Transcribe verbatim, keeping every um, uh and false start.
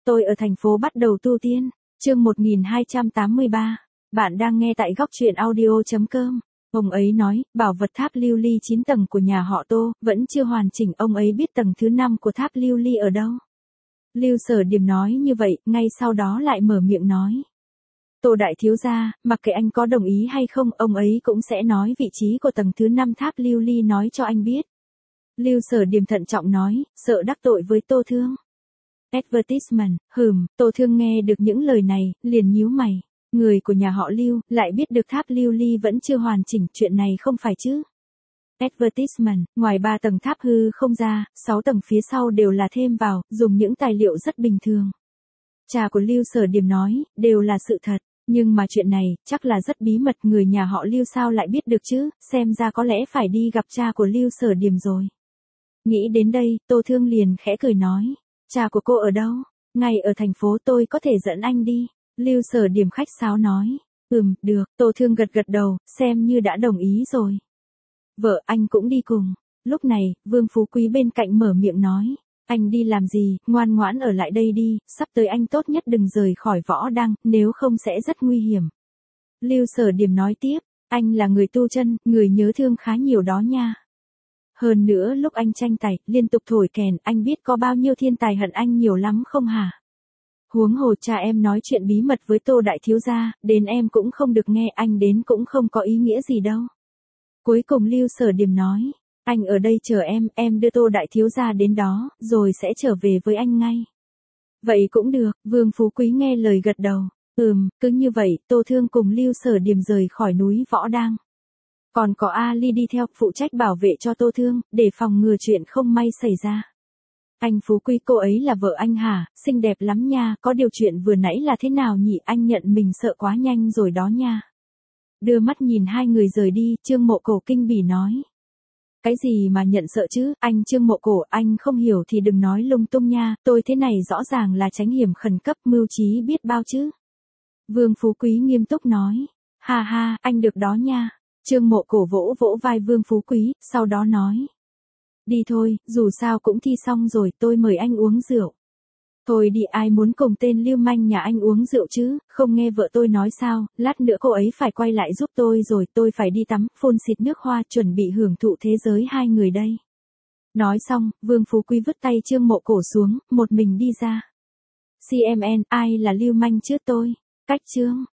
tôi ở thành phố bắt đầu tu tiên. Chương một nghìn hai trăm tám mươi ba. Bạn đang nghe tại góc truyện audio chấm com. Ông ấy nói, bảo vật tháp lưu ly chín tầng của nhà họ Tô vẫn chưa hoàn chỉnh, ông ấy biết tầng thứ năm của tháp lưu ly ở đâu. Lưu Sở Điềm nói như vậy, ngay sau đó lại mở miệng nói. Tô đại thiếu gia, mặc kệ anh có đồng ý hay không, ông ấy cũng sẽ nói vị trí của tầng thứ năm tháp lưu ly nói cho anh biết. Lưu Sở Điềm thận trọng nói, sợ đắc tội với Tô Thương. Advertisement, hừm, Tô Thương nghe được những lời này, liền nhíu mày. Người của nhà họ Lưu, lại biết được tháp lưu ly vẫn chưa hoàn chỉnh, chuyện này không phải chứ. Advertisement, ngoài ba tầng tháp hư không ra, sáu tầng phía sau đều là thêm vào, dùng những tài liệu rất bình thường. Cha của Lưu Sở Điềm nói, đều là sự thật, nhưng mà chuyện này, chắc là rất bí mật, người nhà họ Lưu sao lại biết được chứ, xem ra có lẽ phải đi gặp cha của Lưu Sở Điềm rồi. Nghĩ đến đây, Tô Thương liền khẽ cười nói, cha của cô ở đâu? Ngay ở thành phố, tôi có thể dẫn anh đi. Lưu Sở Điềm khách sáo nói, ừm, được, Tô Thương gật gật đầu, xem như đã đồng ý rồi. Vợ anh cũng đi cùng. Lúc này, Vương Phú Quý bên cạnh mở miệng nói, anh đi làm gì, ngoan ngoãn ở lại đây đi, sắp tới anh tốt nhất đừng rời khỏi Võ Đăng, nếu không sẽ rất nguy hiểm. Lưu Sở Điềm nói tiếp, anh là người tu chân, người nhớ thương khá nhiều đó nha. Hơn nữa lúc anh tranh tài, liên tục thổi kèn, anh biết có bao nhiêu thiên tài hận anh nhiều lắm không hả? Huống hồ cha em nói chuyện bí mật với Tô đại thiếu gia, đến em cũng không được nghe, anh đến cũng không có ý nghĩa gì đâu. Cuối cùng Lưu Sở Điềm nói, anh ở đây chờ em, em đưa Tô đại thiếu gia đến đó, rồi sẽ trở về với anh ngay. Vậy cũng được, Vương Phú Quý nghe lời gật đầu, ừm, cứ như vậy, Tô Thương cùng Lưu Sở Điềm rời khỏi núi Võ Đang. Còn có Ali đi theo, phụ trách bảo vệ cho Tô Thương, để phòng ngừa chuyện không may xảy ra. Anh Phú Quý, cô ấy là vợ anh hả, xinh đẹp lắm nha, có điều chuyện vừa nãy là thế nào nhỉ, anh nhận mình sợ quá nhanh rồi đó nha. Đưa mắt nhìn hai người rời đi, Trương Mộ Cổ kinh bỉ nói. Cái gì mà nhận sợ chứ, anh Trương Mộ Cổ, anh không hiểu thì đừng nói lung tung nha, tôi thế này rõ ràng là tránh hiểm khẩn cấp, mưu trí biết bao chứ. Vương Phú Quý nghiêm túc nói, ha ha, anh được đó nha. Trương Mộ Cổ vỗ vỗ vai Vương Phú Quý, sau đó nói. Đi thôi, dù sao cũng thi xong rồi, tôi mời anh uống rượu. Thôi đi, ai muốn cùng tên lưu manh nhà anh uống rượu chứ, không nghe vợ tôi nói sao, lát nữa cô ấy phải quay lại giúp tôi rồi, tôi phải đi tắm, phun xịt nước hoa, chuẩn bị hưởng thụ thế giới hai người đây. Nói xong, Vương Phú Quý vứt tay Trương Mộ Cổ xuống, một mình đi ra. xê em en, ai là lưu manh chứ tôi? Cách Trương.